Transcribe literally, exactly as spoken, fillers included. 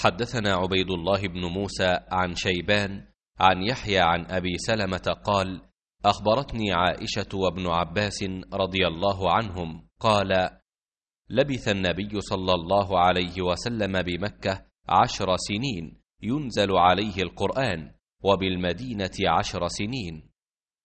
حدثنا عبيد الله بن موسى عن شيبان عن يحيى عن أبي سلمة قال: أخبرتني عائشة وابن عباس رضي الله عنهم قال: لبث النبي صلى الله عليه وسلم بمكة عشر سنين ينزل عليه القرآن، وبالمدينة عشر سنين.